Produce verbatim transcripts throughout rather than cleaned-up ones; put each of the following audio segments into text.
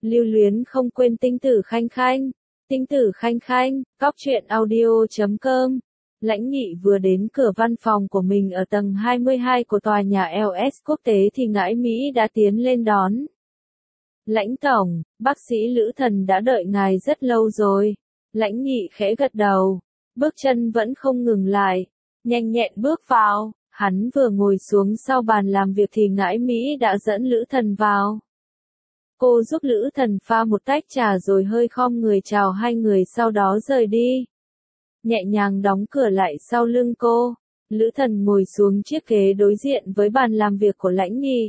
Lưu luyến không quên Tinh Tử Khanh Khanh. Tinh Tử Khanh Khanh, cóc truyện audio chấm com. Lãnh Nghị vừa đến cửa văn phòng của mình ở tầng hai mươi hai của tòa nhà lờ ét Quốc tế thì Ngãi Mỹ đã tiến lên đón. Lãnh tổng, bác sĩ Lữ Thần đã đợi ngài rất lâu rồi. Lãnh Nghị khẽ gật đầu, bước chân vẫn không ngừng lại, nhanh nhẹn bước vào. Hắn vừa ngồi xuống sau bàn làm việc thì Ngãi Mỹ đã dẫn Lữ Thần vào. Cô giúp Lữ Thần pha một tách trà rồi hơi khom người chào hai người sau đó rời đi. Nhẹ nhàng đóng cửa lại sau lưng cô, Lữ Thần ngồi xuống chiếc ghế đối diện với bàn làm việc của Lãnh Nghị.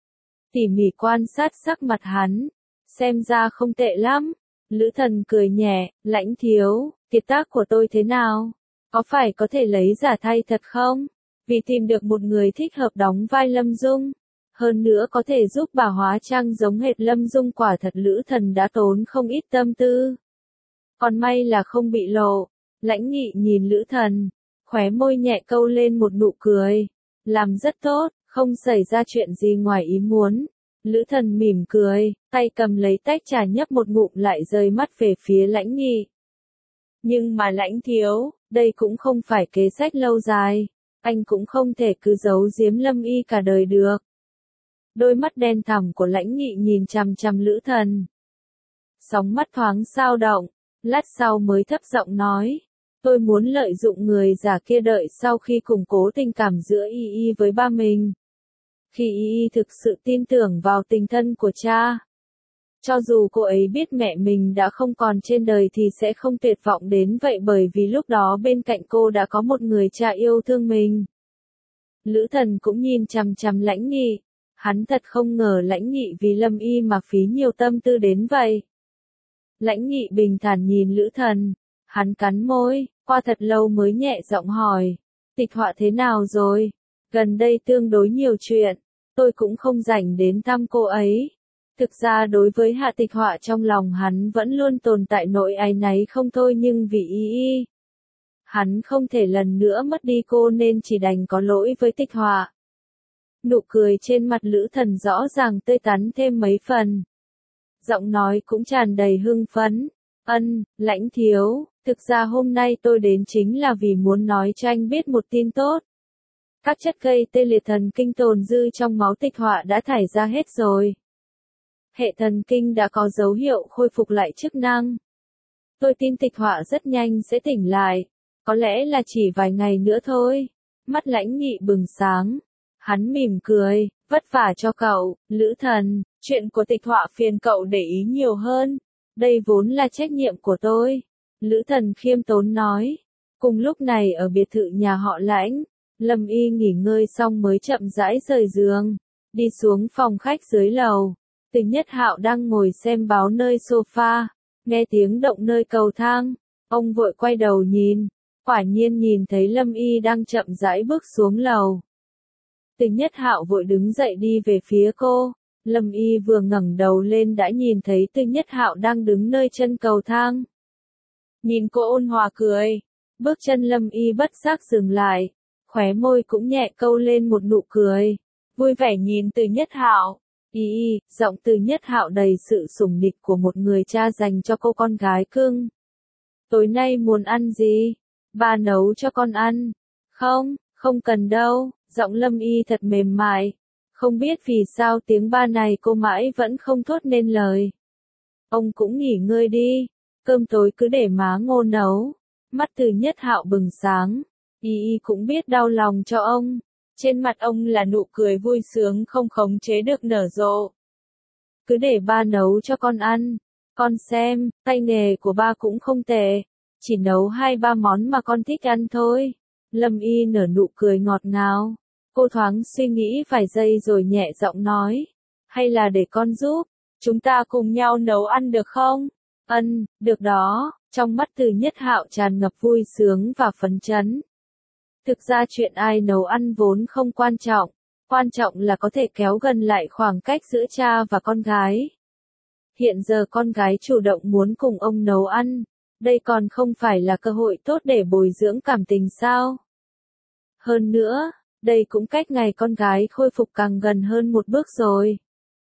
Tỉ mỉ quan sát sắc mặt hắn, xem ra không tệ lắm. Lữ Thần cười nhẹ, Lãnh thiếu, kiệt tác của tôi thế nào? Có phải có thể lấy giả thay thật không? Vì tìm được một người thích hợp đóng vai Lâm Dung. Hơn nữa có thể giúp bà hóa trang giống hệt Lâm Dung, quả thật Lữ Thần đã tốn không ít tâm tư. Còn may là không bị lộ. Lãnh Nghị nhìn Lữ Thần, khóe môi nhẹ câu lên một nụ cười. Làm rất tốt, không xảy ra chuyện gì ngoài ý muốn. Lữ Thần mỉm cười, tay cầm lấy tách trà nhấp một ngụm lại rời mắt về phía Lãnh Nghị. Nhưng mà Lãnh thiếu, đây cũng không phải kế sách lâu dài. Anh cũng không thể cứ giấu giếm Lâm Y cả đời được. Đôi mắt đen thẳm của Lãnh Nghị nhìn chằm chằm Lữ Thần. Sóng mắt thoáng dao động, lát sau mới thấp giọng nói. Tôi muốn lợi dụng người già kia đợi sau khi củng cố tình cảm giữa Y Y với ba mình. Khi Y Y thực sự tin tưởng vào tình thân của cha. Cho dù cô ấy biết mẹ mình đã không còn trên đời thì sẽ không tuyệt vọng đến vậy, bởi vì lúc đó bên cạnh cô đã có một người cha yêu thương mình. Lữ Thần cũng nhìn chằm chằm Lãnh Nghị. Hắn thật không ngờ Lãnh Nghị vì Lâm Y mà phí nhiều tâm tư đến vậy. Lãnh Nghị bình thản nhìn Lữ Thần. Hắn cắn môi, qua thật lâu mới nhẹ giọng hỏi. Tịch Họa thế nào rồi? Gần đây tương đối nhiều chuyện. Tôi cũng không rảnh đến thăm cô ấy. Thực ra đối với Hạ Tịch Họa trong lòng hắn vẫn luôn tồn tại nỗi áy náy không thôi, nhưng vì Y Y, hắn không thể lần nữa mất đi cô nên chỉ đành có lỗi với Tịch Họa. Nụ cười trên mặt Lữ Thần rõ ràng tươi tắn thêm mấy phần. Giọng nói cũng tràn đầy hưng phấn. Ân, Lãnh thiếu, thực ra hôm nay tôi đến chính là vì muốn nói cho anh biết một tin tốt. Các chất gây tê liệt thần kinh tồn dư trong máu Tịch Họa đã thải ra hết rồi. Hệ thần kinh đã có dấu hiệu khôi phục lại chức năng. Tôi tin Tịch Họa rất nhanh sẽ tỉnh lại. Có lẽ là chỉ vài ngày nữa thôi. Mắt Lãnh Nghị bừng sáng. Hắn mỉm cười, vất vả cho cậu, Lữ Thần, chuyện của Tịch Họa phiền cậu để ý nhiều hơn. Đây vốn là trách nhiệm của tôi. Lữ Thần khiêm tốn nói. Cùng lúc này ở biệt thự nhà họ Lãnh, Lâm Y nghỉ ngơi xong mới chậm rãi rời giường, đi xuống phòng khách dưới lầu. Từ Nhất Hạo đang ngồi xem báo nơi sofa, nghe tiếng động nơi cầu thang, ông vội quay đầu nhìn, quả nhiên nhìn thấy Lâm Y đang chậm rãi bước xuống lầu. Từ Nhất Hạo vội đứng dậy đi về phía cô, Lâm Y vừa ngẩng đầu lên đã nhìn thấy Từ Nhất Hạo đang đứng nơi chân cầu thang. Nhìn cô ôn hòa cười, bước chân Lâm Y bất giác dừng lại, khóe môi cũng nhẹ câu lên một nụ cười, vui vẻ nhìn Từ Nhất Hạo. Y Y, giọng Từ Nhất Hạo đầy sự sủng nịch của một người cha dành cho cô con gái cưng. Tối nay muốn ăn gì? Ba nấu cho con ăn. Không, không cần đâu, giọng Lâm Y thật mềm mại. Không biết vì sao tiếng ba này cô mãi vẫn không thốt nên lời. Ông cũng nghỉ ngơi đi, cơm tối cứ để má Ngô nấu. Mắt Từ Nhất Hạo bừng sáng. Y Y cũng biết đau lòng cho ông. Trên mặt ông là nụ cười vui sướng không khống chế được nở rộ. Cứ để ba nấu cho con ăn. Con xem, tay nghề của ba cũng không tệ. Chỉ nấu hai ba món mà con thích ăn thôi. Lâm Y nở nụ cười ngọt ngào. Cô thoáng suy nghĩ vài giây rồi nhẹ giọng nói. Hay là để con giúp. Chúng ta cùng nhau nấu ăn được không? Ân, được đó. Trong mắt Từ Nhất Hạo tràn ngập vui sướng và phấn chấn. Thực ra chuyện ai nấu ăn vốn không quan trọng, quan trọng là có thể kéo gần lại khoảng cách giữa cha và con gái. Hiện giờ con gái chủ động muốn cùng ông nấu ăn, đây còn không phải là cơ hội tốt để bồi dưỡng cảm tình sao? Hơn nữa, đây cũng cách ngày con gái khôi phục càng gần hơn một bước rồi.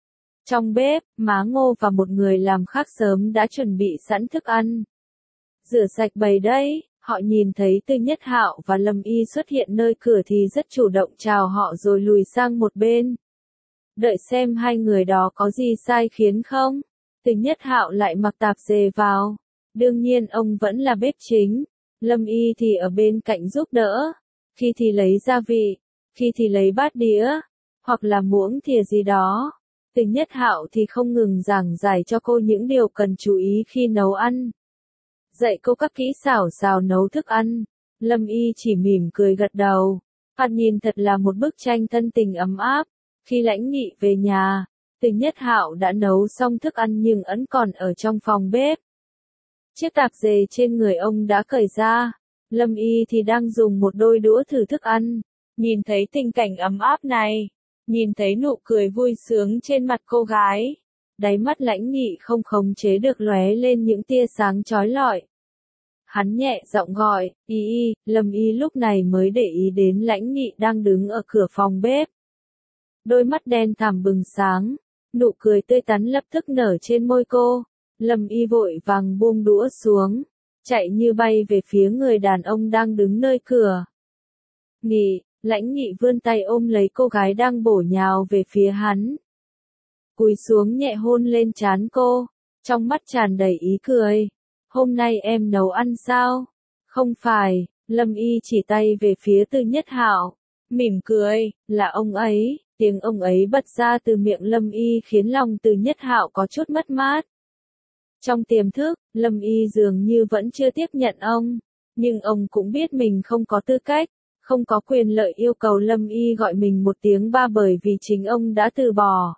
Trong bếp, má Ngô và một người làm khác sớm đã chuẩn bị sẵn thức ăn. Rửa sạch bầy đấy, họ nhìn thấy Từ Nhất Hạo và Lâm Y xuất hiện nơi cửa thì rất chủ động chào họ rồi lùi sang một bên. Đợi xem hai người đó có gì sai khiến không. Từ Nhất Hạo lại mặc tạp dề vào. Đương nhiên ông vẫn là bếp chính. Lâm Y thì ở bên cạnh giúp đỡ. Khi thì lấy gia vị, khi thì lấy bát đĩa, hoặc là muỗng thìa gì đó. Từ Nhất Hạo thì không ngừng giảng giải cho cô những điều cần chú ý khi nấu ăn. Dạy cô các kỹ xảo xào nấu thức ăn. Lâm Y chỉ mỉm cười gật đầu. Thoạt nhìn thật là một bức tranh thân tình ấm áp. Khi Lãnh Nghị về nhà, Từ Nhất Hạo đã nấu xong thức ăn nhưng vẫn còn ở trong phòng bếp. Chiếc tạp dề trên người ông đã cởi ra. Lâm Y thì đang dùng một đôi đũa thử thức ăn. Nhìn thấy tình cảnh ấm áp này, nhìn thấy nụ cười vui sướng trên mặt cô gái, đáy mắt Lãnh Nghị không khống chế được lóe lên những tia sáng chói lọi. Hắn nhẹ giọng gọi, Y Y. Lâm Y lúc này mới để ý đến Lãnh Nghị đang đứng ở cửa phòng bếp. Đôi mắt đen thẳm bừng sáng, nụ cười tươi tắn lập tức nở trên môi cô. Lâm Y vội vàng buông đũa xuống, chạy như bay về phía người đàn ông đang đứng nơi cửa. Nghị. Lãnh Nghị vươn tay ôm lấy cô gái đang bổ nhào về phía hắn. Cúi xuống nhẹ hôn lên trán cô, trong mắt tràn đầy ý cười. Hôm nay em nấu ăn sao? Không phải. Lâm Y chỉ tay về phía Từ Nhất Hạo, mỉm cười, là ông ấy. Tiếng ông ấy bật ra từ miệng Lâm Y khiến lòng Từ Nhất Hạo có chút mất mát. Trong tiềm thức, Lâm Y dường như vẫn chưa tiếp nhận ông, nhưng ông cũng biết mình không có tư cách, không có quyền lợi yêu cầu Lâm Y gọi mình một tiếng ba bởi vì chính ông đã từ bỏ.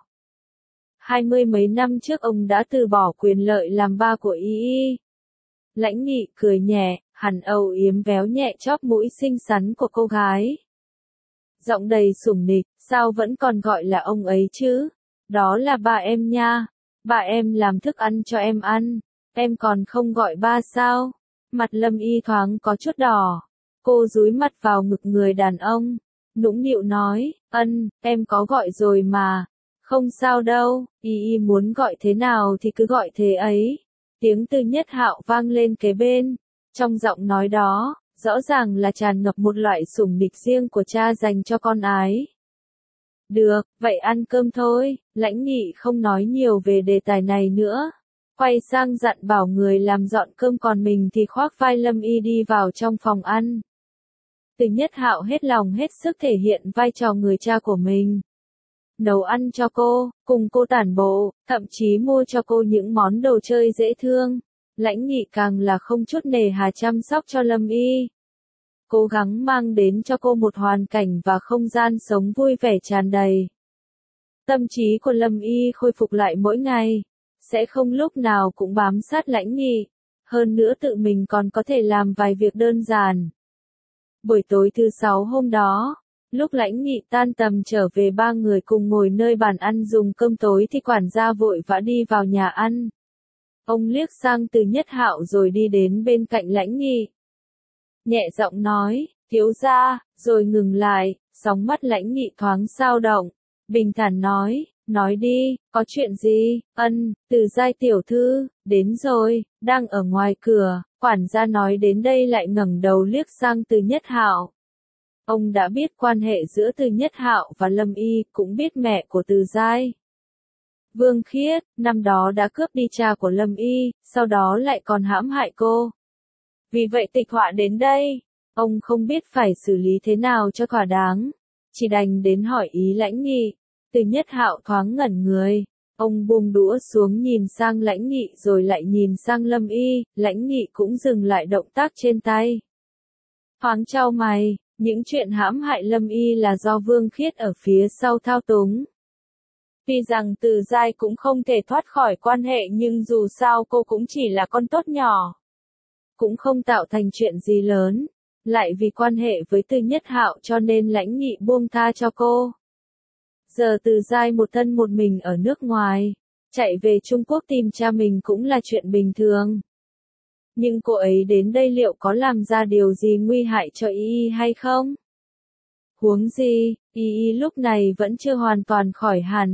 Hai mươi mấy năm trước ông đã từ bỏ quyền lợi làm ba của Y Y. Lãnh Nghị cười nhẹ, hắn âu yếm véo nhẹ chóp mũi xinh xắn của cô gái. Giọng đầy sủng nịch, sao vẫn còn gọi là ông ấy chứ? Đó là ba em nha. Ba em làm thức ăn cho em ăn. Em còn không gọi ba sao? Mặt Lâm Y thoáng có chút đỏ. Cô dúi mặt vào ngực người đàn ông. Nũng nịu nói, ân, em có gọi rồi mà. Không sao đâu, Y Y muốn gọi thế nào thì cứ gọi thế ấy. Tiếng Từ Nhất Hạo vang lên kế bên. Trong giọng nói đó, rõ ràng là tràn ngập một loại sủng nịch riêng của cha dành cho con ái. Được, vậy ăn cơm thôi. Lãnh Nghị không nói nhiều về đề tài này nữa. Quay sang dặn bảo người làm dọn cơm còn mình thì khoác vai Lâm Y đi vào trong phòng ăn. Từ Nhất Hạo hết lòng hết sức thể hiện vai trò người cha của mình. Nấu ăn cho cô, cùng cô tản bộ, thậm chí mua cho cô những món đồ chơi dễ thương. Lãnh Nghị càng là không chút nề hà chăm sóc cho Lâm Y. Cố gắng mang đến cho cô một hoàn cảnh và không gian sống vui vẻ tràn đầy. Tâm trí của Lâm Y khôi phục lại mỗi ngày, sẽ không lúc nào cũng bám sát Lãnh Nghị, hơn nữa tự mình còn có thể làm vài việc đơn giản. Buổi tối thứ sáu hôm đó, lúc Lãnh Nghị tan tầm trở về ba người cùng ngồi nơi bàn ăn dùng cơm tối thì quản gia vội vã đi vào nhà ăn. Ông liếc sang Từ Nhất Hạo rồi đi đến bên cạnh Lãnh Nghị. Nhẹ giọng nói, thiếu gia, rồi ngừng lại, sóng mắt Lãnh Nghị thoáng dao động, bình thản nói, nói đi, có chuyện gì? Ân, Từ giai tiểu thư, đến rồi, đang ở ngoài cửa. Quản gia nói đến đây lại ngẩng đầu liếc sang Từ Nhất Hạo. Ông đã biết quan hệ giữa Từ Nhất Hạo và Lâm Y, cũng biết mẹ của Từ giai. Vương Khiết, năm đó đã cướp đi cha của Lâm Y, sau đó lại còn hãm hại cô. Vì vậy tịch họa đến đây, ông không biết phải xử lý thế nào cho thỏa đáng, chỉ đành đến hỏi ý Lãnh Nghị. Từ Nhất Hạo thoáng ngẩn người, ông buông đũa xuống nhìn sang Lãnh Nghị rồi lại nhìn sang Lâm Y, Lãnh Nghị cũng dừng lại động tác trên tay. Thoáng chau mày, những chuyện hãm hại Lâm Y là do Vương Khiết ở phía sau thao túng. Tuy rằng Từ giai cũng không thể thoát khỏi quan hệ nhưng dù sao cô cũng chỉ là con tốt nhỏ. Cũng không tạo thành chuyện gì lớn, lại vì quan hệ với Từ Nhất Hạo cho nên Lãnh Nghị buông tha cho cô. Giờ Từ giai một thân một mình ở nước ngoài, chạy về Trung Quốc tìm cha mình cũng là chuyện bình thường. Nhưng cô ấy đến đây liệu có làm ra điều gì nguy hại cho Y Y hay không? Huống gì, Y Y lúc này vẫn chưa hoàn toàn khỏi hẳn,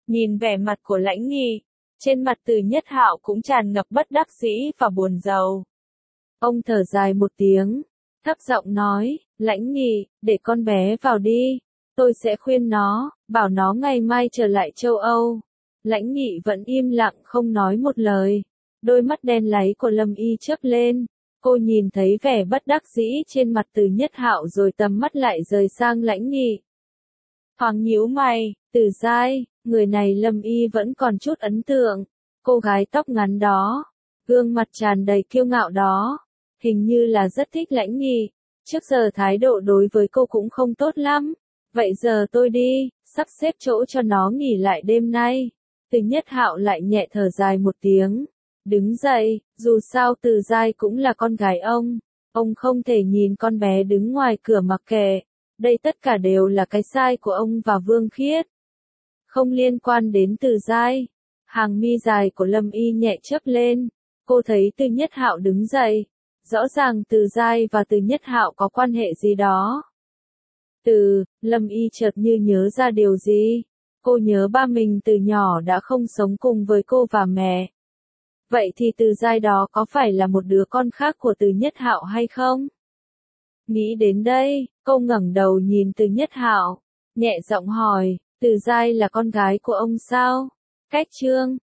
Nhìn vẻ mặt của Lãnh Nghi, trên mặt Từ Nhất Hạo cũng tràn ngập bất đắc dĩ và buồn rầu. Ông thở dài một tiếng, thấp giọng nói, Lãnh Nghi, để con bé vào đi, tôi sẽ khuyên nó, bảo nó ngày mai trở lại châu Âu. Lãnh Nghị vẫn im lặng không nói một lời, đôi mắt đen láy của Lâm Y chớp lên, cô nhìn thấy vẻ bất đắc dĩ trên mặt Từ Nhất Hạo rồi tầm mắt lại rời sang Lãnh Nghị. Thoáng nhíu mày, Từ Giai, người này Lâm Y vẫn còn chút ấn tượng, cô gái tóc ngắn đó, gương mặt tràn đầy kiêu ngạo đó, hình như là rất thích Lãnh Nghị, trước giờ thái độ đối với cô cũng không tốt lắm, vậy giờ tôi đi, sắp xếp chỗ cho nó nghỉ lại đêm nay. Từ Nhất Hạo lại nhẹ thở dài một tiếng, đứng dậy, dù sao Từ Giai cũng là con gái ông, ông không thể nhìn con bé đứng ngoài cửa mặc kệ, đây tất cả đều là cái sai của ông và Vương Khiết. Không liên quan đến Từ Giai, hàng mi dài của Lâm Y nhẹ chớp lên, cô thấy Từ Nhất Hạo đứng dậy, rõ ràng Từ Giai và Từ Nhất Hạo có quan hệ gì đó. Từ, Lâm Y chợt như nhớ ra điều gì. Cô nhớ ba mình từ nhỏ đã không sống cùng với cô và mẹ. Vậy thì Từ Giai đó có phải là một đứa con khác của Từ Nhất Hạo hay không? Nghĩ đến đây, cô ngẩng đầu nhìn Từ Nhất Hạo, nhẹ giọng hỏi, Từ Giai là con gái của ông sao? Cách chương